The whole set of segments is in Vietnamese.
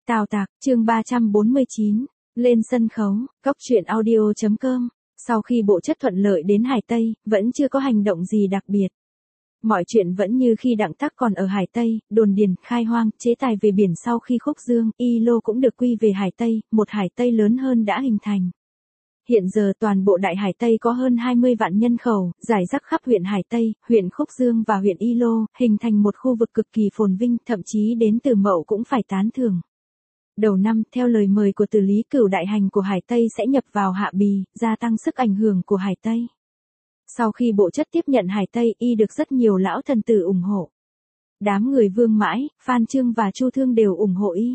Tào Tạc, chương 349, lên sân khấu, cóc truyện audio.com. Sau khi bộ chất thuận lợi đến Hải Tây, vẫn chưa có hành động gì đặc biệt. Mọi chuyện vẫn như khi Đặng Tắc còn ở Hải Tây, đồn điền, khai hoang, chế tài về biển sau khi Khúc Dương, Y Lô cũng được quy về Hải Tây, một Hải Tây lớn hơn đã hình thành. Hiện giờ toàn bộ Đại Hải Tây có hơn 20 vạn nhân khẩu, rải rác khắp huyện Hải Tây, huyện Khúc Dương và huyện Y Lô, hình thành một khu vực cực kỳ phồn vinh, thậm chí đến Từ Mậu cũng phải tán thưởng. Đầu năm, theo lời mời của Từ Lý Cửu đại hành của Hải Tây sẽ nhập vào Hạ Bì, gia tăng sức ảnh hưởng của Hải Tây. Sau khi bộ chất tiếp nhận Hải Tây, y được rất nhiều lão thần tử ủng hộ. Đám người Vương Mãi, Phan Chương và Chu Thương đều ủng hộ y.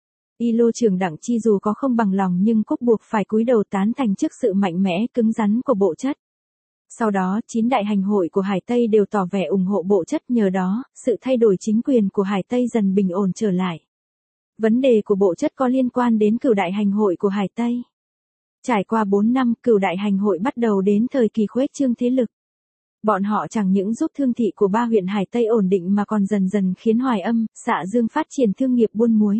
Y Lô trưởng Đặng Chi dù có không bằng lòng nhưng Cúc buộc phải cúi đầu tán thành trước sự mạnh mẽ, cứng rắn của bộ chất. Sau đó, 9 đại hành hội của Hải Tây đều tỏ vẻ ủng hộ bộ chất, nhờ đó, sự thay đổi chính quyền của Hải Tây dần bình ổn trở lại. Vấn đề của bộ chất có liên quan đến Cửu đại hành hội của Hải Tây. Trải qua 4 năm, Cửu đại hành hội bắt đầu đến thời kỳ khuếch trương thế lực. Bọn họ chẳng những giúp thương thị của 3 huyện Hải Tây ổn định mà còn dần dần khiến Hoài Âm, Xạ Dương phát triển thương nghiệp buôn muối.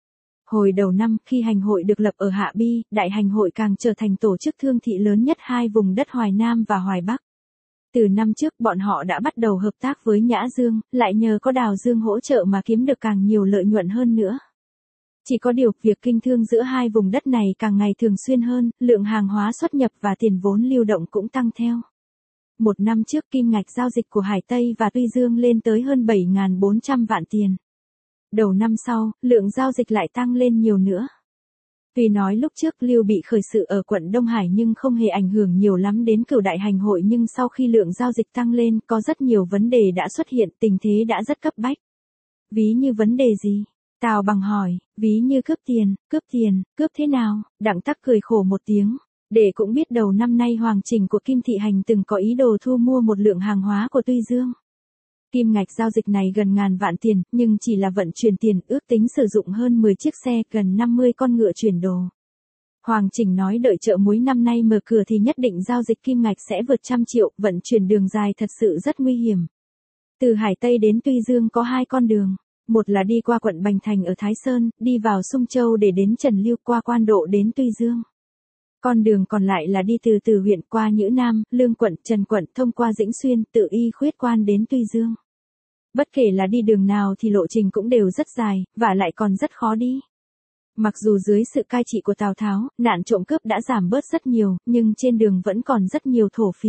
Hồi đầu năm, khi hành hội được lập ở Hạ Bi, đại hành hội càng trở thành tổ chức thương thị lớn nhất hai vùng đất Hoài Nam và Hoài Bắc. Từ năm trước bọn họ đã bắt đầu hợp tác với Nhã Dương, lại nhờ có Đào Dương hỗ trợ mà kiếm được càng nhiều lợi nhuận hơn nữa. Chỉ có điều, việc kinh thương giữa hai vùng đất này càng ngày thường xuyên hơn, lượng hàng hóa xuất nhập và tiền vốn lưu động cũng tăng theo. Một năm trước kim ngạch giao dịch của Hải Tây và Tuy Dương lên tới hơn 7.400 vạn tiền. Đầu năm sau, lượng giao dịch lại tăng lên nhiều nữa. Tuy nói lúc trước Lưu Bị khởi sự ở quận Đông Hải nhưng không hề ảnh hưởng nhiều lắm đến Cửu đại hành hội, nhưng sau khi lượng giao dịch tăng lên, có rất nhiều vấn đề đã xuất hiện, tình thế đã rất cấp bách. Ví như vấn đề gì? Tào Bằng hỏi, ví như cướp tiền, cướp thế nào? Đặng Tắc cười khổ một tiếng. Để cũng biết đầu năm nay Hoàng Trình của Kim Thị Hành từng có ý đồ thu mua một lượng hàng hóa của Tuy Dương. Kim ngạch giao dịch này gần ngàn vạn tiền, nhưng chỉ là vận chuyển tiền, ước tính sử dụng hơn 10 chiếc xe, gần 50 con ngựa chuyển đồ. Hoàng Trình nói đợi chợ muối năm nay mở cửa thì nhất định giao dịch kim ngạch sẽ vượt 100 triệu, vận chuyển đường dài thật sự rất nguy hiểm. Từ Hải Tây đến Tuy Dương có 2 con đường. Một là đi qua quận Bành Thành ở Thái Sơn, đi vào Sung Châu để đến Trần Lưu, qua Quan Độ đến Tuy Dương. Con đường còn lại là đi từ huyện qua Nhữ Nam, Lương quận, Trần quận, thông qua Dĩnh Xuyên, tự Y Khuyết Quan đến Tuy Dương. Bất kể là đi đường nào thì lộ trình cũng đều rất dài, và lại còn rất khó đi. Mặc dù dưới sự cai trị của Tào Tháo, nạn trộm cướp đã giảm bớt rất nhiều, nhưng trên đường vẫn còn rất nhiều thổ phỉ.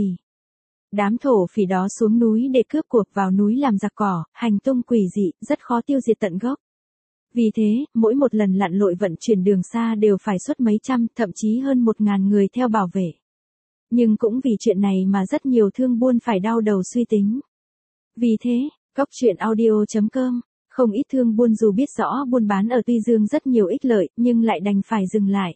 Đám thổ phỉ đó xuống núi để cướp cuộc, vào núi làm giặc cỏ, hành tung quỷ dị, rất khó tiêu diệt tận gốc. Vì thế, mỗi một lần lặn lội vận chuyển đường xa đều phải xuất mấy trăm, thậm chí hơn 1.000 người theo bảo vệ. Nhưng cũng vì chuyện này mà rất nhiều thương buôn phải đau đầu suy tính. Vì thế, cóc truyện audio.com, không ít thương buôn dù biết rõ buôn bán ở Tuy Dương rất nhiều ích lợi, nhưng lại đành phải dừng lại.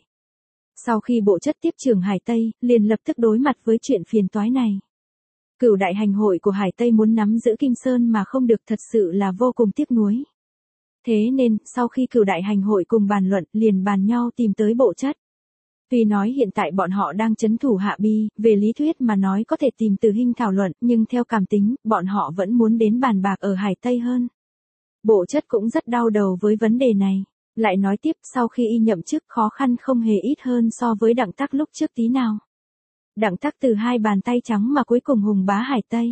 Sau khi bộ chất tiếp trưởng Hải Tây, liền lập tức đối mặt với chuyện phiền toái này. Cửu đại hành hội của Hải Tây muốn nắm giữ Kim Sơn mà không được, thật sự là vô cùng tiếc nuối. Thế nên, sau khi Cửu đại hành hội cùng bàn luận, liền bàn nhau tìm tới bộ chất. Tuy nói hiện tại bọn họ đang trấn thủ Hạ Bi, về lý thuyết mà nói có thể tìm Từ Hinh thảo luận, nhưng theo cảm tính, bọn họ vẫn muốn đến bàn bạc ở Hải Tây hơn. Bộ chất cũng rất đau đầu với vấn đề này. Lại nói tiếp, sau khi y nhậm chức, khó khăn không hề ít hơn so với Đặng Tắc lúc trước tí nào. Đặng Tắc từ 2 bàn tay trắng mà cuối cùng hùng bá Hải Tây.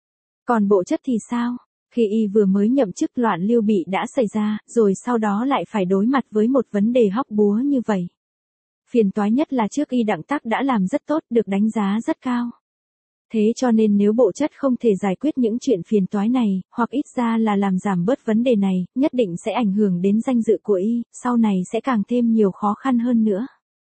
Còn bộ chất thì sao? Khi y vừa mới nhậm chức, loạn Lưu Bị đã xảy ra, rồi sau đó lại phải đối mặt với một vấn đề hóc búa như vậy. Phiền toái nhất là trước y Đặng Tắc đã làm rất tốt, được đánh giá rất cao. Thế cho nên nếu bộ chất không thể giải quyết những chuyện phiền toái này, hoặc ít ra là làm giảm bớt vấn đề này, nhất định sẽ ảnh hưởng đến danh dự của y, sau này sẽ càng thêm nhiều khó khăn hơn nữa.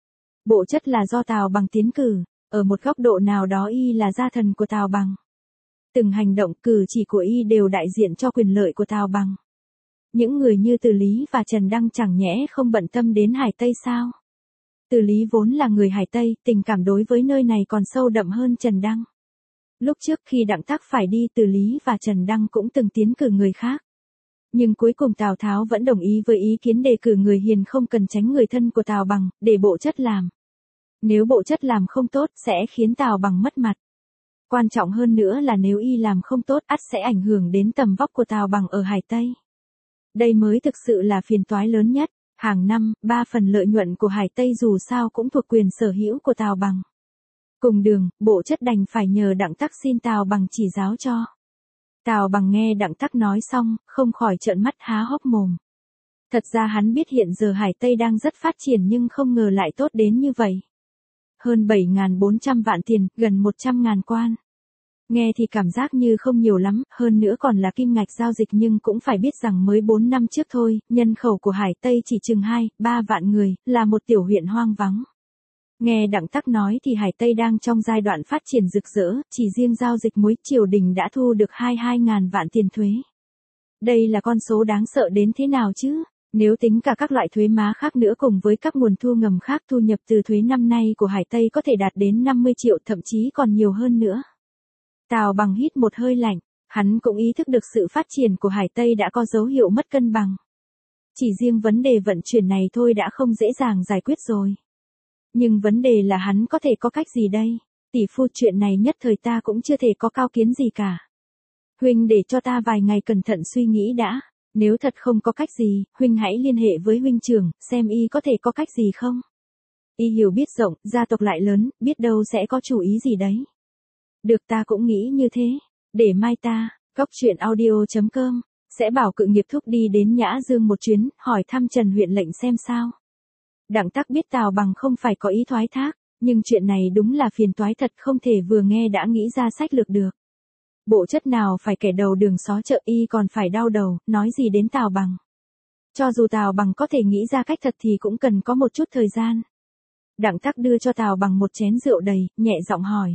Bộ chất là do Tào Bằng tiến cử, ở một góc độ nào đó y là gia thần của Tào Bằng. Từng hành động cử chỉ của y đều đại diện cho quyền lợi của Tào Bằng. Những người như Từ Lý và Trần Đăng chẳng nhẽ không bận tâm đến Hải Tây sao? Từ Lý vốn là người Hải Tây, tình cảm đối với nơi này còn sâu đậm hơn Trần Đăng. Lúc trước khi Đặng Tắc phải đi, Từ Lý và Trần Đăng cũng từng tiến cử người khác. Nhưng cuối cùng Tào Tháo vẫn đồng ý với ý kiến đề cử người hiền không cần tránh người thân của Tào Bằng, để bộ chất làm. Nếu bộ chất làm không tốt, sẽ khiến Tào Bằng mất mặt. Quan trọng hơn nữa là nếu y làm không tốt, ắt sẽ ảnh hưởng đến tầm vóc của Tào Bằng ở Hải Tây. Đây mới thực sự là phiền toái lớn nhất. Hàng năm, 3 phần lợi nhuận của Hải Tây dù sao cũng thuộc quyền sở hữu của Tào Bằng. Cùng đường, bộ chất đành phải nhờ Đặng Tắc xin Tào Bằng chỉ giáo cho. Tào Bằng nghe Đặng Tắc nói xong, không khỏi trợn mắt há hốc mồm. Thật ra hắn biết hiện giờ Hải Tây đang rất phát triển nhưng không ngờ lại tốt đến như vậy. Hơn 7.400 vạn tiền, gần 100.000 quan. Nghe thì cảm giác như không nhiều lắm, hơn nữa còn là kim ngạch giao dịch nhưng cũng phải biết rằng mới 4 năm trước thôi, nhân khẩu của Hải Tây chỉ chừng 2-3 vạn người, là một tiểu huyện hoang vắng. Nghe Đặng Tắc nói thì Hải Tây đang trong giai đoạn phát triển rực rỡ, chỉ riêng giao dịch muối triều đình đã thu được 22.000 vạn tiền thuế. Đây là con số đáng sợ đến thế nào chứ? Nếu tính cả các loại thuế má khác nữa cùng với các nguồn thu ngầm khác, thu nhập từ thuế năm nay của Hải Tây có thể đạt đến 50 triệu, thậm chí còn nhiều hơn nữa. Tào Bằng hít một hơi lạnh, hắn cũng ý thức được sự phát triển của Hải Tây đã có dấu hiệu mất cân bằng. Chỉ riêng vấn đề vận chuyển này thôi đã không dễ dàng giải quyết rồi. Nhưng vấn đề là hắn có thể có cách gì đây? Tỷ phu, chuyện này nhất thời ta cũng chưa thể có cao kiến gì cả. Huynh để cho ta vài ngày cẩn thận suy nghĩ đã. Nếu thật không có cách gì, huynh hãy liên hệ với huynh trưởng, xem y có thể có cách gì không. Y hiểu biết rộng, gia tộc lại lớn, biết đâu sẽ có chủ ý gì đấy. Được, ta cũng nghĩ như thế. Để mai ta, goctruyện.audio.com, sẽ bảo Cự Nghiệp thúc đi đến Nhã Dương một chuyến, hỏi thăm Trần huyện lệnh xem sao. Đặng Tắc biết Tào Bằng không phải có ý thoái thác, nhưng chuyện này đúng là phiền toái thật, không thể vừa nghe đã nghĩ ra sách lược được. Bộ chất nào phải kẻ đầu đường xó chợ, y còn phải đau đầu, nói gì đến Tào Bằng. Cho dù Tào Bằng có thể nghĩ ra cách thật thì cũng cần có một chút thời gian. Đặng Tắc đưa cho Tào Bằng một chén rượu đầy, nhẹ giọng hỏi.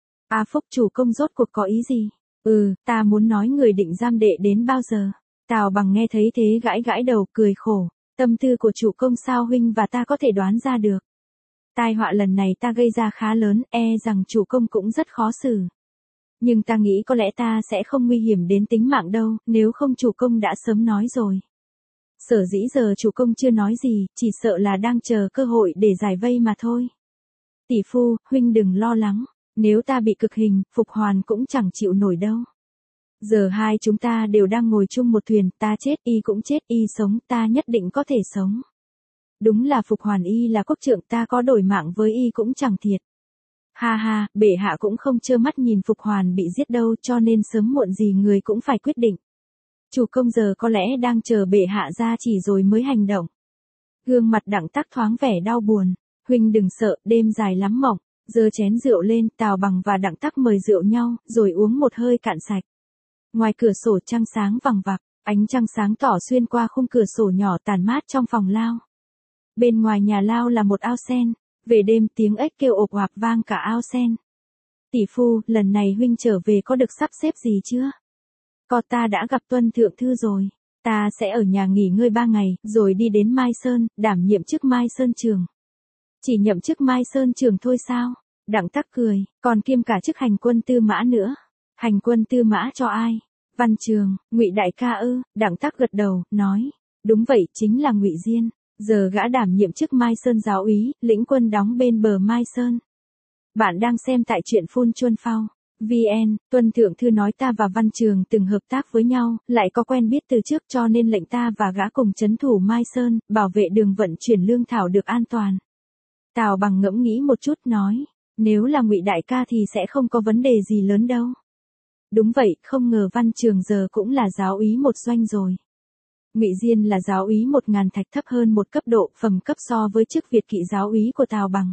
A Phúc, chủ công rốt cuộc có ý gì? Ta muốn nói người định giam đệ đến bao giờ? Tào Bằng nghe thấy thế gãi gãi đầu, cười khổ. Tâm tư của chủ công sao huynh và ta có thể đoán ra được. Tai họa lần này ta gây ra khá lớn, rằng chủ công cũng rất khó xử. Nhưng ta nghĩ có lẽ ta sẽ không nguy hiểm đến tính mạng đâu, nếu không chủ công đã sớm nói rồi. Sở dĩ giờ chủ công chưa nói gì, chỉ sợ là đang chờ cơ hội để giải vây mà thôi. Tỷ phu, huynh đừng lo lắng, nếu ta bị cực hình, Phục Hoàn cũng chẳng chịu nổi đâu. Giờ hai chúng ta đều đang ngồi chung một thuyền, ta chết y cũng chết, y sống ta nhất định có thể sống. Đúng là Phục Hoàn y là quốc trượng, ta có đổi mạng với y cũng chẳng thiệt. Ha ha, bệ hạ cũng không trơ mắt nhìn Phục Hoàn bị giết đâu, cho nên sớm muộn gì người cũng phải quyết định. Chủ công giờ có lẽ đang chờ bệ hạ ra chỉ rồi mới hành động. Gương mặt Đặng Tắc thoáng vẻ đau buồn. Huynh đừng sợ, đêm dài lắm mộng. Giơ chén rượu lên, Tào Bằng và Đặng Tắc mời rượu nhau, rồi uống một hơi cạn sạch. Ngoài cửa sổ trăng sáng vằng vặc, ánh trăng sáng tỏ xuyên qua khung cửa sổ nhỏ tàn mát trong phòng lao. Bên ngoài nhà lao là một ao sen, về đêm tiếng ếch kêu ộp oạp vang cả ao sen. Tỷ phu, lần này huynh trở về có được sắp xếp gì chưa? Có, ta đã gặp Tuân Thượng Thư rồi. Ta sẽ ở nhà nghỉ ngơi 3 ngày, rồi đi đến Mai Sơn, đảm nhiệm chức Mai Sơn Trường. Chỉ nhậm chức Mai Sơn Trường thôi sao? Đặng Tắc cười, còn kiêm cả chức hành quân tư mã nữa. Hành quân tư mã cho ai? Văn Trường, Ngụy đại ca ư? Đặng Tắc gật đầu, nói, đúng vậy, chính là Ngụy Diên. Giờ gã đảm nhiệm chức Mai Sơn giáo úy, lĩnh quân đóng bên bờ Mai Sơn. Bạn đang xem tại truyện Phun Chuân Phao. VN, Tuân Thượng Thư nói ta và Văn Trường từng hợp tác với nhau, lại có quen biết từ trước cho nên lệnh ta và gã cùng trấn thủ Mai Sơn, bảo vệ đường vận chuyển lương thảo được an toàn. Tào Bằng ngẫm nghĩ một chút nói, nếu là Ngụy đại ca thì sẽ không có vấn đề gì lớn đâu. Đúng vậy, không ngờ Văn Trường giờ cũng là giáo úy một doanh rồi. Ngụy Diên là giáo úy 1.000 thạch, thấp hơn một cấp độ, phẩm cấp so với chức Việt kỵ giáo úy của Tào Bằng.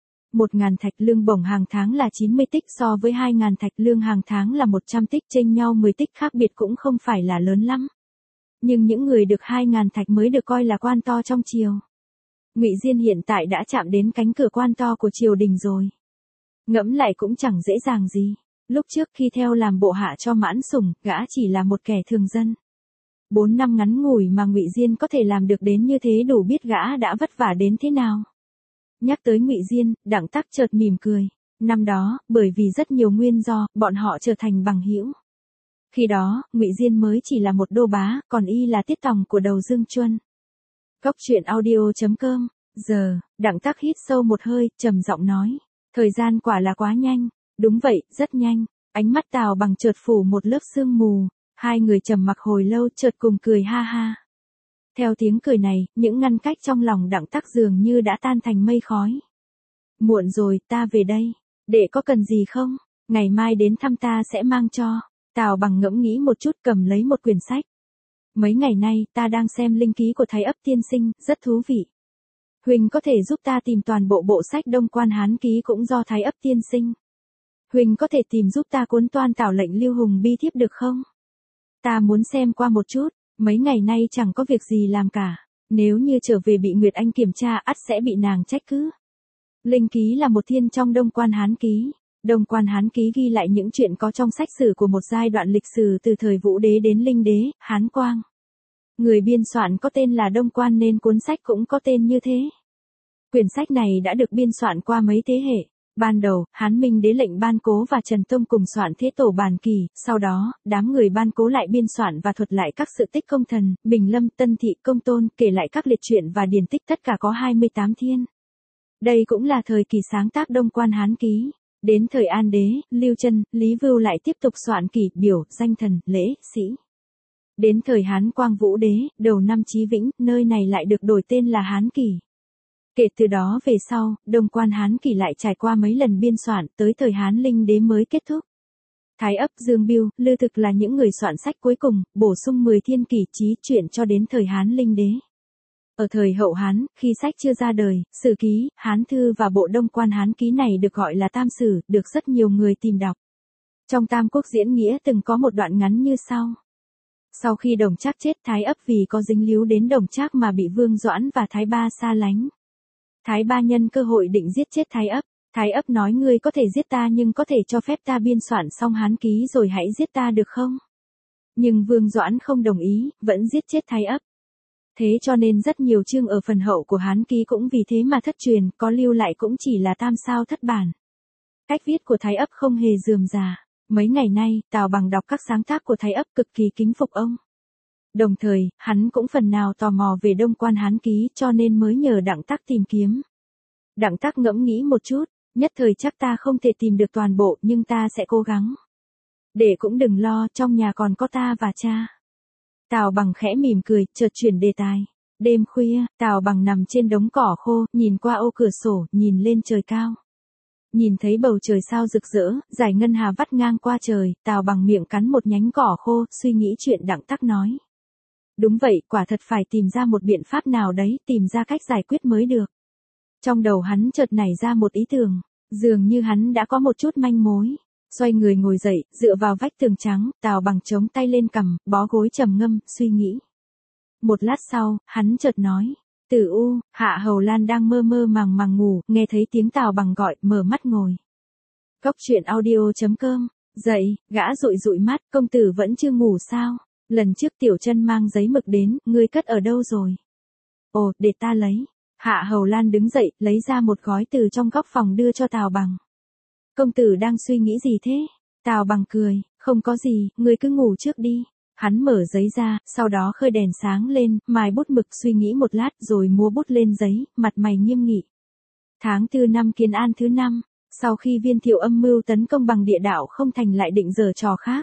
1.000 thạch lương bổng hàng tháng là 90 tích, so với 2.000 thạch lương hàng tháng là 100 tích, chênh nhau 10 tích, khác biệt cũng không phải là lớn lắm. Nhưng những người được 2.000 thạch mới được coi là quan to trong triều. Ngụy Diên hiện tại đã chạm đến cánh cửa quan to của triều đình rồi. Ngẫm lại cũng chẳng dễ dàng gì. Lúc trước khi theo làm bộ hạ cho Mãn Sủng, gã chỉ là một kẻ thường dân. 4 năm ngắn ngủi mà Ngụy Diên có thể làm được đến như thế đủ biết gã đã vất vả đến thế nào. Nhắc tới Ngụy Diên, Đặng Tắc chợt mỉm cười. Năm đó, bởi vì rất nhiều nguyên do, bọn họ trở thành bằng hữu. Khi đó, Ngụy Diên mới chỉ là một đô bá, còn y là tiết tòng của đầu Dương Chuân. Goctruyện.audio.com. Giờ, Đặng Tắc hít sâu một hơi, trầm giọng nói. Thời gian quả là quá nhanh. Đúng vậy, rất nhanh. Ánh mắt Tào Bằng chợt phủ một lớp sương mù. Hai người trầm mặc hồi lâu chợt cùng cười ha ha. Theo tiếng cười này, những ngăn cách trong lòng Đặng Tắc dường như đã tan thành mây khói. Muộn rồi, ta về đây. Đệ có cần gì không? Ngày mai đến thăm ta sẽ mang cho. Tào Bằng ngẫm nghĩ một chút cầm lấy một quyển sách. Mấy ngày nay ta đang xem linh ký của Thái Ấp tiên sinh, rất thú vị. Huỳnh có thể giúp ta tìm toàn bộ bộ sách Đông Quan Hán ký cũng do Thái Ấp tiên sinh. Huỳnh có thể tìm giúp ta cuốn Toan Tảo lệnh Lưu Hùng bi thiếp được không? Ta muốn xem qua một chút, mấy ngày nay chẳng có việc gì làm cả. Nếu như trở về bị Nguyệt Anh kiểm tra ắt sẽ bị nàng trách cứ. Linh ký là một thiên trong Đông Quan Hán ký. Đông Quan Hán ký ghi lại những chuyện có trong sách sử của một giai đoạn lịch sử từ thời Vũ đế đến Linh đế, Hán Quang. Người biên soạn có tên là Đông Quan nên cuốn sách cũng có tên như thế. Quyển sách này đã được biên soạn qua mấy thế hệ. Ban đầu, Hán Minh đế lệnh Ban Cố và Trần Tông cùng soạn Thế Tổ Bản Kỳ, sau đó, đám người Ban Cố lại biên soạn và thuật lại các sự tích công thần, Bình Lâm, Tân Thị, Công Tôn, kể lại các liệt truyện và điển tích tất cả có 28 thiên. Đây cũng là thời kỳ sáng tác Đông Quan Hán ký. Đến thời An đế, Lưu Chân, Lý Vưu lại tiếp tục soạn kỷ, biểu, danh thần, lễ, sĩ. Đến thời Hán Quang Vũ đế, đầu năm Chí Vĩnh, nơi này lại được đổi tên là Hán Kỷ. Kể từ đó về sau, Đông Quan Hán Kỷ lại trải qua mấy lần biên soạn, tới thời Hán Linh đế mới kết thúc. Thái Ấp, Dương Biêu, Lư Thực là những người soạn sách cuối cùng, bổ sung 10 thiên kỷ chí truyện cho đến thời Hán Linh đế. Ở thời Hậu Hán, khi sách chưa ra đời, Sử ký, Hán thư và bộ Đông Quan Hán ký này được gọi là Tam Sử, được rất nhiều người tìm đọc. Trong Tam Quốc diễn nghĩa từng có một đoạn ngắn như sau. Sau khi Đồng Trác chết, Thái Ấp vì có dính líu đến Đồng Trác mà bị Vương Doãn và Thái Ba xa lánh. Thái Ba nhân cơ hội định giết chết Thái Ấp. Thái Ấp nói ngươi có thể giết ta nhưng có thể cho phép ta biên soạn xong Hán ký rồi hãy giết ta được không? Nhưng Vương Doãn không đồng ý, vẫn giết chết Thái Ấp. Thế cho nên rất nhiều chương ở phần hậu của Hán ký cũng vì thế mà thất truyền, có lưu lại cũng chỉ là tam sao thất bản. Cách viết của Thái Ấp không hề rườm rà. Mấy ngày nay, Tào Bằng đọc các sáng tác của Thái Ấp cực kỳ kính phục ông. Đồng thời, hắn cũng phần nào tò mò về Đông Quan Hán ký cho nên mới nhờ Đặng Tắc tìm kiếm. Đặng Tắc ngẫm nghĩ một chút, nhất thời chắc ta không thể tìm được toàn bộ nhưng ta sẽ cố gắng. Để cũng đừng lo, trong nhà còn có ta và cha. Tào Bằng khẽ mỉm cười, chợt chuyển đề tài. Đêm khuya, Tào Bằng nằm trên đống cỏ khô, nhìn qua ô cửa sổ, nhìn lên trời cao. Nhìn thấy bầu trời sao rực rỡ, dải ngân hà vắt ngang qua trời, Tào Bằng miệng cắn một nhánh cỏ khô, suy nghĩ chuyện Đặng Tắc nói. Đúng vậy, quả thật phải tìm ra một biện pháp nào đấy, tìm ra cách giải quyết mới được. Trong đầu hắn chợt nảy ra một ý tưởng, dường như hắn đã có một chút manh mối. Xoay người ngồi dậy, dựa vào vách tường trắng, Tào Bằng chống tay lên cằm, bó gối trầm ngâm, suy nghĩ. Một lát sau, hắn chợt nói. Tử U, Hạ Hầu Lan đang mơ mơ màng màng ngủ, nghe thấy tiếng Tào Bằng gọi, mở mắt ngồi. Cốc truyện audio.com, dậy, gã dụi dụi mắt, công tử vẫn chưa ngủ sao? Lần trước Tiểu Chân mang giấy mực đến, ngươi cất ở đâu rồi? Ồ, để ta lấy. Hạ Hầu Lan đứng dậy, lấy ra một gói từ trong góc phòng đưa cho Tào Bằng. Công tử đang suy nghĩ gì thế? Tào Bằng cười, không có gì, ngươi cứ ngủ trước đi. Hắn mở giấy ra, sau đó khơi đèn sáng lên, mài bút mực suy nghĩ một lát rồi múa bút lên giấy, mặt mày nghiêm nghị. Tháng 4 năm Kiến An thứ 5, sau khi Viên Thiệu âm mưu tấn công bằng địa đạo không thành lại định giở trò khác.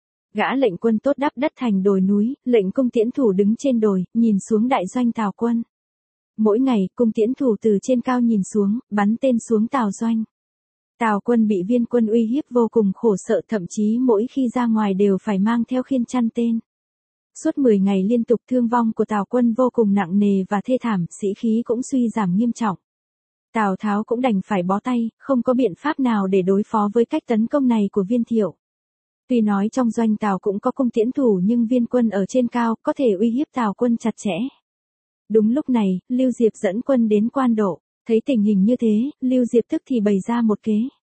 Gã lệnh quân tốt đắp đất thành đồi núi, lệnh cung tiễn thủ đứng trên đồi, nhìn xuống đại doanh Tào quân. Mỗi ngày, cung tiễn thủ từ trên cao nhìn xuống, bắn tên xuống Tào doanh. Tào quân bị Viên quân uy hiếp vô cùng khổ sợ, thậm chí mỗi khi ra ngoài đều phải mang theo khiên chăn tên. Suốt 10 ngày liên tục thương vong của Tào quân vô cùng nặng nề và thê thảm, sĩ khí cũng suy giảm nghiêm trọng. Tào Tháo cũng đành phải bó tay, không có biện pháp nào để đối phó với cách tấn công này của Viên Thiệu. Tuy nói trong doanh Tào cũng có cung tiễn thủ nhưng Viên quân ở trên cao, có thể uy hiếp Tào quân chặt chẽ. Đúng lúc này, Lưu Diệp dẫn quân đến Quan Độ. Thấy tình hình như thế, Lưu Diệp tức thì bày ra một kế.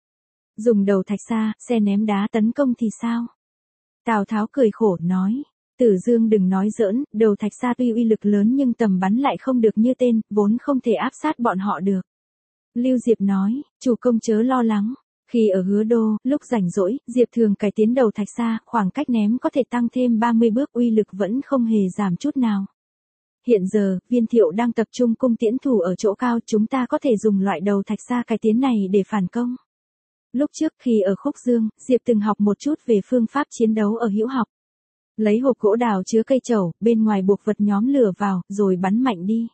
Dùng đầu thạch xa, xe ném đá tấn công thì sao? Tào Tháo cười khổ nói. Tử Dương đừng nói giỡn, đầu thạch xa tuy uy lực lớn nhưng tầm bắn lại không được như tên, vốn không thể áp sát bọn họ được. Lưu Diệp nói, chủ công chớ lo lắng. Khi ở Hứa Đô, lúc rảnh rỗi, Diệp thường cải tiến đầu thạch xa, khoảng cách ném có thể tăng thêm 30 bước, uy lực vẫn không hề giảm chút nào. Hiện giờ, Viên Thiệu đang tập trung cung tiễn thủ ở chỗ cao, chúng ta có thể dùng loại đầu thạch xa cải tiến này để phản công. Lúc trước khi ở Khúc Dương, Diệp từng học một chút về phương pháp chiến đấu ở Hữu Học. Lấy hộp gỗ đào chứa cây trầu, bên ngoài buộc vật nhóm lửa vào, rồi bắn mạnh đi.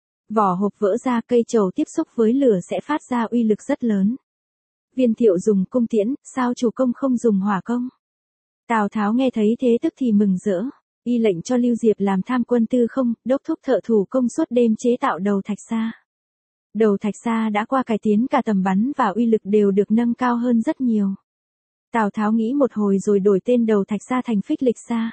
Vỏ hộp vỡ ra, cây trầu tiếp xúc với lửa sẽ phát ra uy lực rất lớn. Viên Thiệu dùng cung tiễn, sao chủ công không dùng hỏa công? Tào Tháo nghe thấy thế tức thì mừng rỡ. Y lệnh cho Lưu Diệp làm tham quân tư không, đốc thúc thợ thủ công suốt đêm chế tạo đầu thạch sa. Đầu thạch sa đã qua cải tiến, cả tầm bắn và uy lực đều được nâng cao hơn rất nhiều. Tào Tháo nghĩ một hồi rồi đổi tên đầu thạch sa thành phích lịch sa.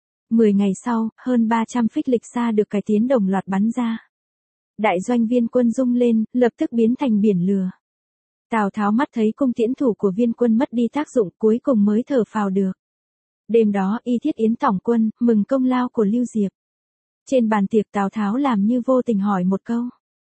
10 ngày sau, hơn 300 phích lịch sa được cải tiến đồng loạt bắn ra. Đại doanh Viên quân rung lên, lập tức biến thành biển lửa. Tào Tháo mắt thấy cung tiễn thủ của Viên quân mất đi tác dụng, cuối cùng mới thở phào được. Đêm đó y thiết yến tổng quân, mừng công lao của Lưu Diệp. Trên bàn tiệc Tào Tháo làm như vô tình hỏi một câu.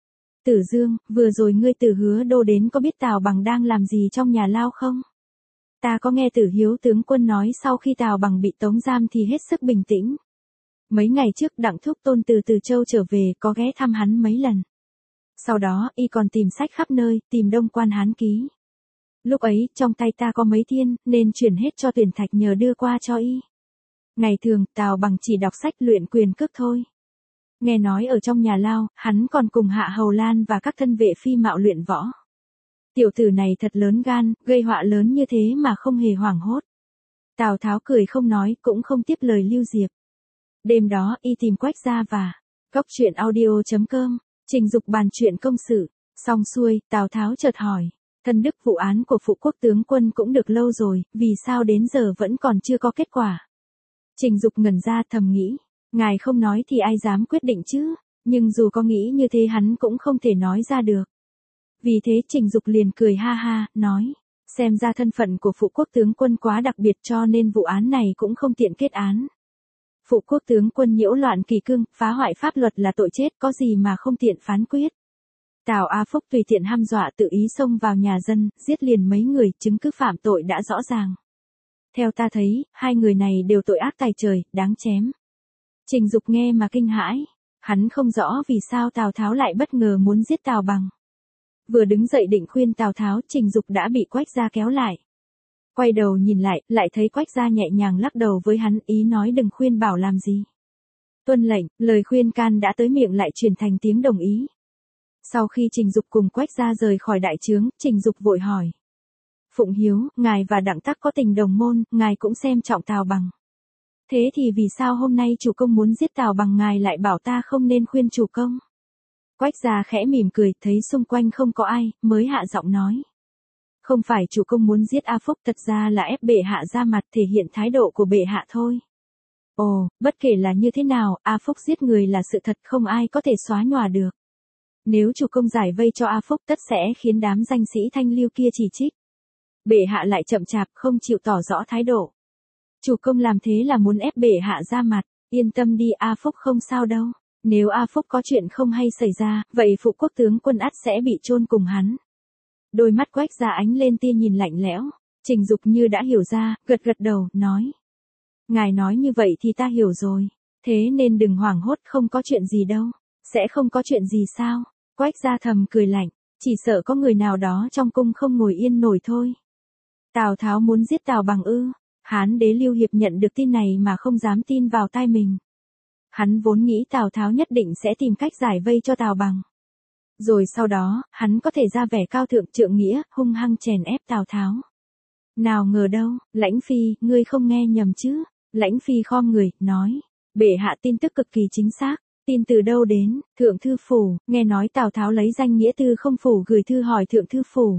Tử Dương, vừa rồi ngươi từ Hứa Đô đến, có biết Tào Bằng đang làm gì trong nhà lao không? Ta có nghe Tử Hiếu tướng quân nói sau khi Tào Bằng bị tống giam thì hết sức bình tĩnh. Mấy ngày trước Đặng Thúc Tôn từ Từ Châu trở về, có ghé thăm hắn mấy lần. Sau đó y còn tìm sách khắp nơi, tìm Đông Quan Hán Ký. Lúc ấy, trong tay ta có mấy thiên, nên chuyển hết cho Tuyển Thạch nhờ đưa qua cho y. Ngày thường, Tào Bằng chỉ đọc sách luyện quyền cước thôi. Nghe nói ở trong nhà lao, hắn còn cùng Hạ Hầu Lan và các thân vệ phi mạo luyện võ. Tiểu tử này thật lớn gan, gây họa lớn như thế mà không hề hoảng hốt. Tào Tháo cười không nói, cũng không tiếp lời Lưu Diệp. Đêm đó, y tìm Quách Gia và Góc.audio.com, trình dục bàn chuyện công sự. Xong xuôi, Tào Tháo chợt hỏi. Thân đức vụ án của phụ quốc tướng quân cũng được lâu rồi, vì sao đến giờ vẫn còn chưa có kết quả? Trình Dục ngẩn ra thầm nghĩ. Ngài không nói thì ai dám quyết định chứ, nhưng dù có nghĩ như thế hắn cũng không thể nói ra được. Vì thế Trình Dục liền cười ha ha, nói. Xem ra thân phận của phụ quốc tướng quân quá đặc biệt cho nên vụ án này cũng không tiện kết án. Phụ quốc tướng quân nhiễu loạn kỷ cương, phá hoại pháp luật là tội chết, có gì mà không tiện phán quyết. Tào A Phúc tùy tiện hăm dọa tự ý xông vào nhà dân, giết liền mấy người, chứng cứ phạm tội đã rõ ràng. Theo ta thấy, hai người này đều tội ác tày trời, đáng chém. Trình Dục nghe mà kinh hãi. Hắn không rõ vì sao Tào Tháo lại bất ngờ muốn giết Tào Bằng. Vừa đứng dậy định khuyên Tào Tháo, Trình Dục đã bị Quách Gia kéo lại. Quay đầu nhìn lại thấy Quách Gia nhẹ nhàng lắc đầu với hắn, ý nói đừng khuyên bảo làm gì. Tuân lệnh, lời khuyên can đã tới miệng lại truyền thành tiếng đồng ý. Sau khi Trình Dục cùng Quách Gia rời khỏi đại trướng, Trình Dục vội hỏi. Phụng Hiếu, ngài và Đặng Tắc có tình đồng môn, ngài cũng xem trọng Tào Bằng. Thế thì vì sao hôm nay chủ công muốn giết Tào Bằng ngài lại bảo ta không nên khuyên chủ công? Quách Gia khẽ mỉm cười, thấy xung quanh không có ai, mới hạ giọng nói. Không phải chủ công muốn giết A Phúc, thật ra là ép bệ hạ ra mặt thể hiện thái độ của bệ hạ thôi. Ồ, bất kể là như thế nào, A Phúc giết người là sự thật, không ai có thể xóa nhòa được. Nếu chủ công giải vây cho A Phúc tất sẽ khiến đám danh sĩ thanh lưu kia chỉ trích. Bệ hạ lại chậm chạp không chịu tỏ rõ thái độ. Chủ công làm thế là muốn ép bệ hạ ra mặt, yên tâm đi, A Phúc không sao đâu. Nếu A Phúc có chuyện không hay xảy ra, vậy phụ quốc tướng quân ắt sẽ bị chôn cùng hắn. Đôi mắt Quách Gia ánh lên tia nhìn lạnh lẽo. Trình Dục như đã hiểu ra, gật gật đầu, nói. Ngài nói như vậy thì ta hiểu rồi. Thế nên đừng hoảng hốt, không có chuyện gì đâu. Sẽ không có chuyện gì sao? Quách Gia thầm cười lạnh, chỉ sợ có người nào đó trong cung không ngồi yên nổi thôi. Tào Tháo muốn giết Tào Bằng ư? Hán đế Lưu Hiệp nhận được tin này mà không dám tin vào tai mình. Hắn vốn nghĩ Tào Tháo nhất định sẽ tìm cách giải vây cho Tào Bằng. Rồi sau đó, hắn có thể ra vẻ cao thượng trượng nghĩa, hung hăng chèn ép Tào Tháo. Nào ngờ đâu, Lãnh Phi, ngươi không nghe nhầm chứ? Lãnh Phi khom người, nói. Bệ hạ tin tức cực kỳ chính xác. Tin từ đâu đến? Thượng thư phủ, nghe nói Tào Tháo lấy danh nghĩa Tư Không phủ gửi thư hỏi thượng thư phủ.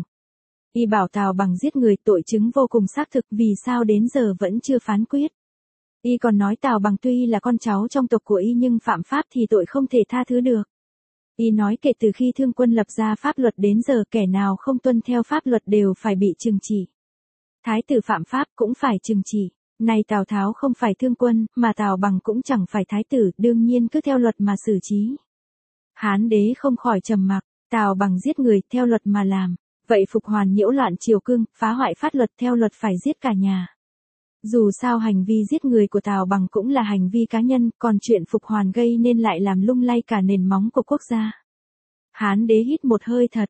Y bảo Tào Bằng giết người, tội chứng vô cùng xác thực, vì sao đến giờ vẫn chưa phán quyết. Y còn nói Tào Bằng tuy là con cháu trong tộc của y nhưng phạm pháp thì tội không thể tha thứ được. Y nói kể từ khi Thương quân lập ra pháp luật đến giờ kẻ nào không tuân theo pháp luật đều phải bị trừng trị. Thái tử phạm pháp cũng phải trừng trị. Này Tào Tháo không phải Thương quân, mà Tào Bằng cũng chẳng phải thái tử, đương nhiên cứ theo luật mà xử trí. Hán đế không khỏi trầm mặc, Tào Bằng giết người, theo luật mà làm. Vậy Phục Hoàn nhiễu loạn triều cương, phá hoại pháp luật, theo luật phải giết cả nhà. Dù sao hành vi giết người của Tào Bằng cũng là hành vi cá nhân, còn chuyện Phục Hoàn gây nên lại làm lung lay cả nền móng của quốc gia. Hán đế hít một hơi thật.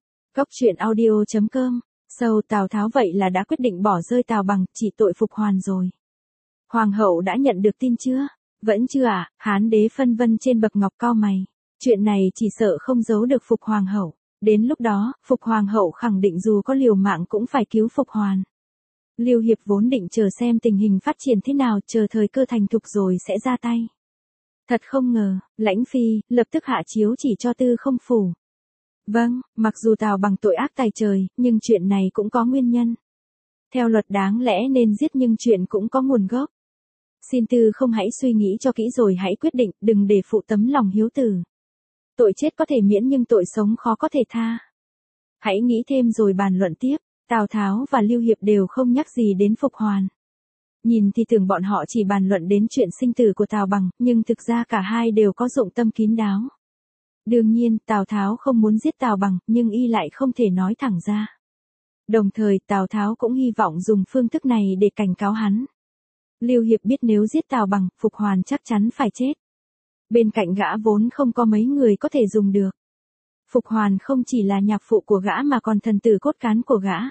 Góc.audio.com. Sâu Tào Tháo vậy là đã quyết định bỏ rơi Tào Bằng, chỉ tội Phục Hoàn rồi. Hoàng hậu đã nhận được tin chưa? Vẫn chưa à? Hán đế phân vân trên bậc ngọc cau mày. Chuyện này chỉ sợ không giấu được Phục Hoàng hậu. Đến lúc đó, Phục Hoàng hậu khẳng định dù có liều mạng cũng phải cứu Phục Hoàn. Lưu Hiệp vốn định chờ xem tình hình phát triển thế nào, chờ thời cơ thành thục rồi sẽ ra tay. Thật không ngờ, Lãnh Phi lập tức hạ chiếu chỉ cho Tư Không Phủ. Vâng, mặc dù Tào Bằng tội ác tày trời, nhưng chuyện này cũng có nguyên nhân. Theo luật đáng lẽ nên giết nhưng chuyện cũng có nguồn gốc. Xin Tư Không hãy suy nghĩ cho kỹ rồi hãy quyết định, đừng để phụ tấm lòng hiếu tử. Tội chết có thể miễn nhưng tội sống khó có thể tha. Hãy nghĩ thêm rồi bàn luận tiếp. Tào Tháo và Lưu Hiệp đều không nhắc gì đến Phục Hoàn. Nhìn thì tưởng bọn họ chỉ bàn luận đến chuyện sinh tử của Tào Bằng, nhưng thực ra cả hai đều có dụng tâm kín đáo. Đương nhiên, Tào Tháo không muốn giết Tào Bằng, nhưng y lại không thể nói thẳng ra. Đồng thời, Tào Tháo cũng hy vọng dùng phương thức này để cảnh cáo hắn. Lưu Hiệp biết nếu giết Tào Bằng, Phục Hoàn chắc chắn phải chết. Bên cạnh gã vốn không có mấy người có thể dùng được. Phục Hoàn không chỉ là nhạc phụ của gã mà còn thần tử cốt cán của gã.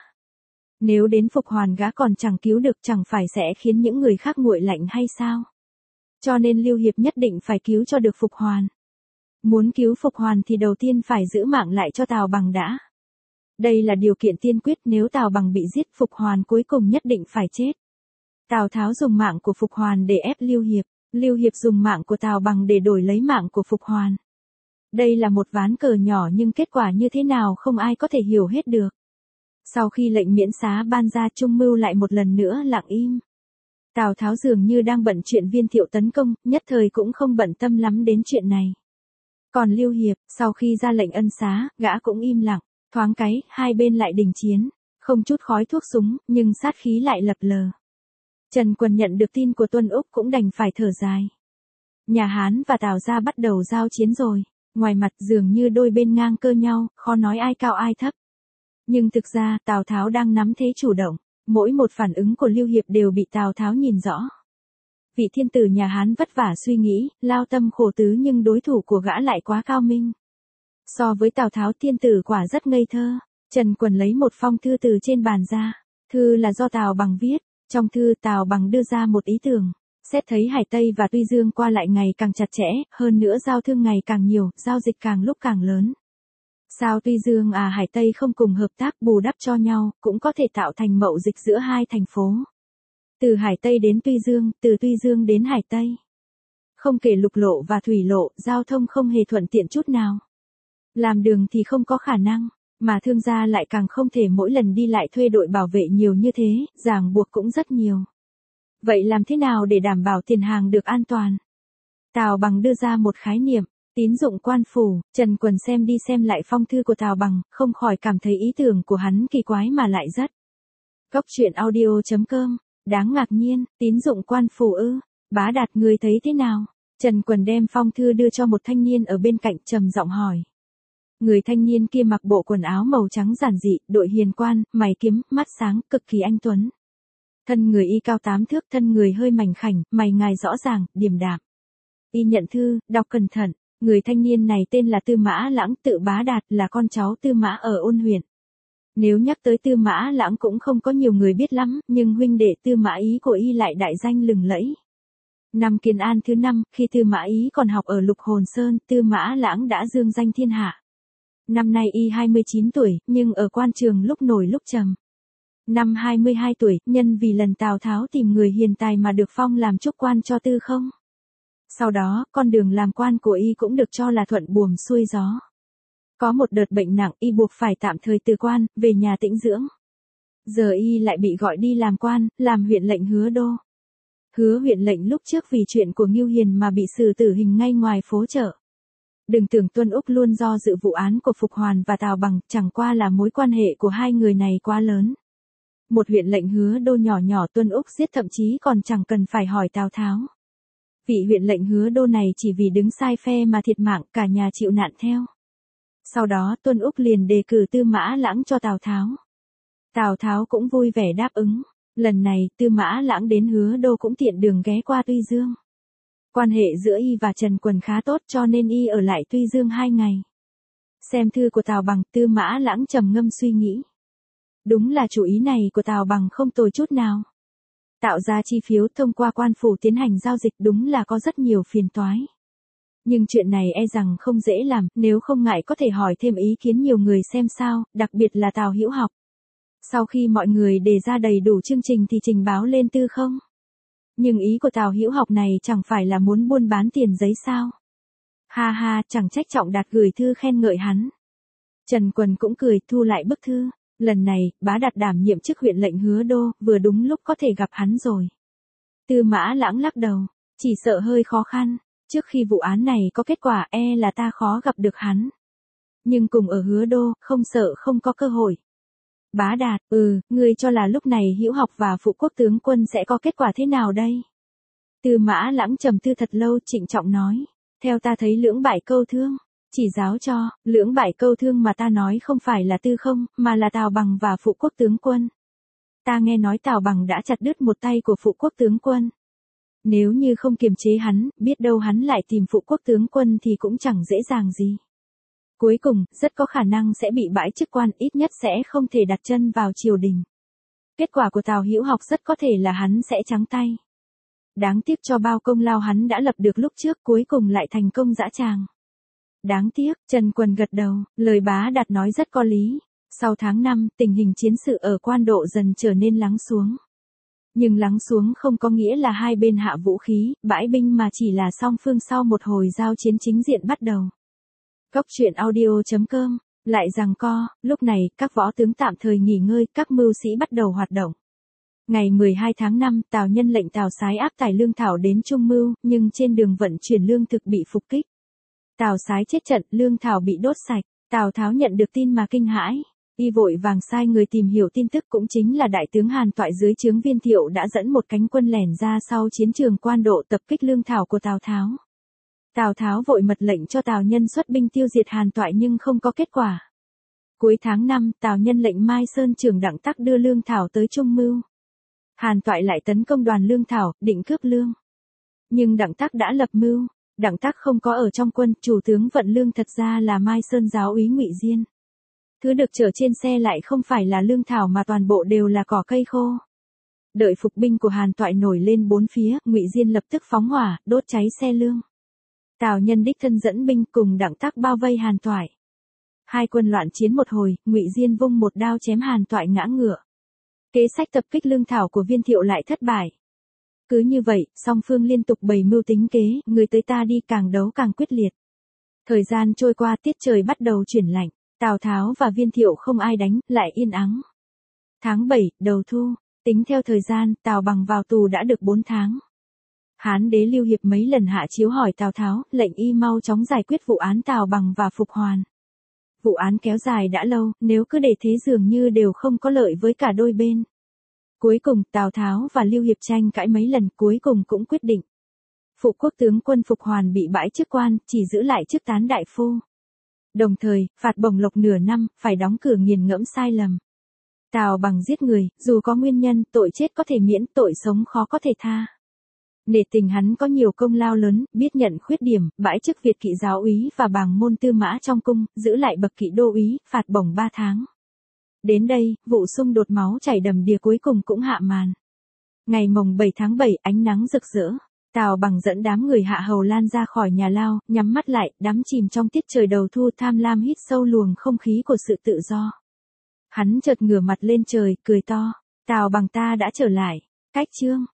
Nếu đến Phục Hoàn gã còn chẳng cứu được chẳng phải sẽ khiến những người khác nguội lạnh hay sao? Cho nên Lưu Hiệp nhất định phải cứu cho được Phục Hoàn. Muốn cứu Phục Hoàn thì đầu tiên phải giữ mạng lại cho Tào Bằng đã. Đây là điều kiện tiên quyết, nếu Tào Bằng bị giết Phục Hoàn cuối cùng nhất định phải chết. Tào Tháo dùng mạng của Phục Hoàn để ép Lưu Hiệp dùng mạng của Tào Bằng để đổi lấy mạng của Phục Hoàn. Đây là một ván cờ nhỏ nhưng kết quả như thế nào không ai có thể hiểu hết được. Sau khi lệnh miễn xá ban ra, Trung Mưu lại một lần nữa lặng im. Tào Tháo dường như đang bận chuyện Viên Thiệu tấn công, nhất thời cũng không bận tâm lắm đến chuyện này. Còn Lưu Hiệp, sau khi ra lệnh ân xá, gã cũng im lặng, thoáng cái, hai bên lại đình chiến, không chút khói thuốc súng, nhưng sát khí lại lập lờ. Trần Quần nhận được tin của Tuân Úc cũng đành phải thở dài. Nhà Hán và Tào gia bắt đầu giao chiến rồi, ngoài mặt dường như đôi bên ngang cơ nhau, khó nói ai cao ai thấp. Nhưng thực ra, Tào Tháo đang nắm thế chủ động, mỗi một phản ứng của Lưu Hiệp đều bị Tào Tháo nhìn rõ. Vị thiên tử nhà Hán vất vả suy nghĩ, lao tâm khổ tứ nhưng đối thủ của gã lại quá cao minh. So với Tào Tháo, thiên tử quả rất ngây thơ. Trần Quần lấy một phong thư từ trên bàn ra. Thư là do Tào Bằng viết. Trong thư Tào Bằng đưa ra một ý tưởng. Xét thấy Hải Tây và Tuy Dương qua lại ngày càng chặt chẽ, hơn nữa giao thương ngày càng nhiều, giao dịch càng lúc càng lớn. Sao Tuy Dương Hải Tây không cùng hợp tác bù đắp cho nhau, cũng có thể tạo thành mậu dịch giữa hai thành phố. Từ Hải Tây đến Tuy Dương, từ Tuy Dương đến Hải Tây. Không kể lục lộ và thủy lộ, giao thông không hề thuận tiện chút nào. Làm đường thì không có khả năng, mà thương gia lại càng không thể mỗi lần đi lại thuê đội bảo vệ nhiều như thế, ràng buộc cũng rất nhiều. Vậy làm thế nào để đảm bảo tiền hàng được an toàn? Tào Bằng đưa ra một khái niệm, tín dụng quan phủ. Trần Quần xem đi xem lại phong thư của Tào Bằng, không khỏi cảm thấy ý tưởng của hắn kỳ quái mà lại rất. Góc.audio.com, đáng ngạc nhiên, tín dụng quan phủ ư? Bá Đạt, người thấy thế nào? Trần Quần đem phong thư đưa cho một thanh niên ở bên cạnh, trầm giọng hỏi. Người thanh niên kia mặc bộ quần áo màu trắng giản dị, đội hiền quan, mày kiếm, mắt sáng, cực kỳ anh tuấn. Thân người y cao 8 thước, thân người hơi mảnh khảnh, mày ngài rõ ràng, điềm đạm. Y nhận thư, đọc cẩn thận. Người thanh niên này tên là Tư Mã Lãng, tự Bá Đạt, là con cháu Tư Mã ở Ôn huyện. Nếu nhắc tới Tư Mã Lãng cũng không có nhiều người biết lắm, nhưng huynh đệ Tư Mã Ý của y lại đại danh lừng lẫy. Năm Kiến An thứ 5, khi Tư Mã Ý còn học ở Lục Hồn Sơn, Tư Mã Lãng đã dương danh thiên hạ. Năm nay y 29 tuổi, nhưng ở quan trường lúc nổi lúc trầm. Năm 22 tuổi, nhân vì lần Tào Tháo tìm người hiền tài mà được phong làm trúc quan cho Tư Không. Sau đó, con đường làm quan của y cũng được cho là thuận buồm xuôi gió. Có một đợt bệnh nặng, y buộc phải tạm thời từ quan, về nhà tĩnh dưỡng. Giờ y lại bị gọi đi làm quan, làm huyện lệnh Hứa Đô. Hứa huyện lệnh lúc trước vì chuyện của Ngưu Hiền mà bị xử tử hình ngay ngoài phố chợ. Đừng tưởng Tuân Úc luôn do dự vụ án của Phục Hoàn và Tào Bằng, chẳng qua là mối quan hệ của hai người này quá lớn. Một huyện lệnh Hứa Đô nhỏ nhỏ Tuân Úc giết thậm chí còn chẳng cần phải hỏi Tào Tháo. Vị huyện lệnh Hứa Đô này chỉ vì đứng sai phe mà thiệt mạng, cả nhà chịu nạn theo. Sau đó Tuân Úc liền đề cử Tư Mã Lãng cho Tào Tháo. Tào Tháo cũng vui vẻ đáp ứng. Lần này Tư Mã Lãng đến Hứa Đô cũng tiện đường ghé qua Tuy Dương. Quan hệ giữa y và Trần Quần khá tốt cho nên y ở lại Tuy Dương 2 ngày. Xem thư của Tào Bằng, Tư Mã Lãng trầm ngâm suy nghĩ. Đúng là chủ ý này của Tào Bằng không tồi chút nào. Tạo ra chi phiếu thông qua quan phủ tiến hành giao dịch đúng là có rất nhiều phiền toái. Nhưng chuyện này e rằng không dễ làm, nếu không ngại có thể hỏi thêm ý kiến nhiều người xem sao, đặc biệt là Tào Hữu Học. Sau khi mọi người đề ra đầy đủ chương trình thì trình báo lên Tư Không. Nhưng ý của Tào Hữu Học này chẳng phải là muốn buôn bán tiền giấy sao? Ha ha, chẳng trách Trọng Đạt gửi thư khen ngợi hắn. Trần Quần cũng cười, thu lại bức thư. Lần này, Bá Đạt đảm nhiệm chức huyện lệnh Hứa Đô, vừa đúng lúc có thể gặp hắn rồi. Tư Mã Lãng lắc đầu, chỉ sợ hơi khó khăn. Trước khi vụ án này có kết quả e là ta khó gặp được hắn. Nhưng cùng ở Hứa Đô, không sợ không có cơ hội. Bá Đạt, ngươi cho là lúc này Hữu Học và Phụ Quốc tướng quân sẽ có kết quả thế nào đây? Tư Mã Lãng trầm tư thật lâu, trịnh trọng nói. Theo ta thấy lưỡng bại câu thương. Chỉ giáo cho, lưỡng bại câu thương mà ta nói không phải là Tư Không, mà là Tào Bằng và Phụ Quốc tướng quân. Ta nghe nói Tào Bằng đã chặt đứt một tay của Phụ Quốc tướng quân. Nếu như không kiềm chế hắn, biết đâu hắn lại tìm Phụ Quốc tướng quân thì cũng chẳng dễ dàng gì. Cuối cùng, rất có khả năng sẽ bị bãi chức quan, ít nhất sẽ không thể đặt chân vào triều đình. Kết quả của Tào Hữu Học rất có thể là hắn sẽ trắng tay. Đáng tiếc cho bao công lao hắn đã lập được lúc trước, cuối cùng lại thành công dã tràng. Đáng tiếc, Trần Quần gật đầu, lời Bá Đạt nói rất có lý. Sau tháng 5, tình hình chiến sự ở Quan Độ dần trở nên lắng xuống. Nhưng lắng xuống không có nghĩa là hai bên hạ vũ khí, bãi binh mà chỉ là song phương sau một hồi giao chiến chính diện bắt đầu. Cốc truyện audio.com, lại giằng co, lúc này, các võ tướng tạm thời nghỉ ngơi, các mưu sĩ bắt đầu hoạt động. Ngày 12 tháng 5, Tào Nhân lệnh Tào Sái áp tải lương thảo đến Trung Mưu, nhưng trên đường vận chuyển lương thực bị phục kích. Tào Sái chết trận, lương thảo bị đốt sạch, Tào Tháo nhận được tin mà kinh hãi. Y vội vàng sai người tìm hiểu tin tức, cũng chính là đại tướng Hàn Toại dưới trướng Viên Thiệu đã dẫn một cánh quân lẻn ra sau chiến trường Quan Độ tập kích lương thảo của Tào Tháo. Tào Tháo vội mật lệnh cho Tào Nhân xuất binh tiêu diệt Hàn Toại nhưng không có kết quả. Cuối tháng 5, Tào Nhân lệnh Mai Sơn trưởng Đặng Tắc đưa lương thảo tới Trung Mưu. Hàn Toại lại tấn công đoàn lương thảo, định cướp lương. Nhưng Đặng Tắc đã lập mưu, Đặng Tắc không có ở trong quân, chủ tướng vận lương thật ra là Mai Sơn giáo úy Ngụy Diên. Thứ được chở trên xe lại không phải là lương thảo mà toàn bộ đều là cỏ cây khô. Đợi phục binh của Hàn Toại nổi lên bốn phía, Ngụy Diên lập tức phóng hỏa, đốt cháy xe lương. Tào Nhân đích thân dẫn binh cùng Đặng Tắc bao vây Hàn Toại. Hai quân loạn chiến một hồi, Ngụy Diên vung một đao chém Hàn Toại ngã ngựa. Kế sách tập kích lương thảo của Viên Thiệu lại thất bại. Cứ như vậy, song phương liên tục bày mưu tính kế, người tới ta đi, càng đấu càng quyết liệt. Thời gian trôi qua, tiết trời bắt đầu chuyển lạnh, Tào Tháo và Viên Thiệu không ai đánh, lại yên ắng. Tháng 7, đầu thu, tính theo thời gian, Tào Bằng vào tù đã được 4 tháng. Hán đế Lưu Hiệp mấy lần hạ chiếu hỏi Tào Tháo, lệnh y mau chóng giải quyết vụ án Tào Bằng và Phục Hoàn. Vụ án kéo dài đã lâu, nếu cứ để thế dường như đều không có lợi với cả đôi bên. Cuối cùng, Tào Tháo và Lưu Hiệp tranh cãi mấy lần, cuối cùng cũng quyết định. Phụ Quốc tướng quân Phục Hoàn bị bãi chức quan, chỉ giữ lại chức tán đại phu. Đồng thời, phạt bổng lộc nửa năm, phải đóng cửa nghiền ngẫm sai lầm. Tào Bằng giết người, dù có nguyên nhân, tội chết có thể miễn, tội sống khó có thể tha. Nể tình hắn có nhiều công lao lớn, biết nhận khuyết điểm, bãi chức Việt kỵ giáo úy và bàng môn tư mã trong cung, giữ lại bậc kỵ đô úy, phạt bổng 3 tháng. Đến đây, vụ xung đột máu chảy đầm đìa cuối cùng cũng hạ màn. Ngày mồng 7 tháng 7, ánh nắng rực rỡ. Tào Bằng dẫn đám người hạ hầu lan ra khỏi nhà lao, nhắm mắt lại, đắm chìm trong tiết trời đầu thu, tham lam hít sâu luồng không khí của sự tự do. Hắn chợt ngửa mặt lên trời, cười to. Tào Bằng ta đã trở lại. Cách chương.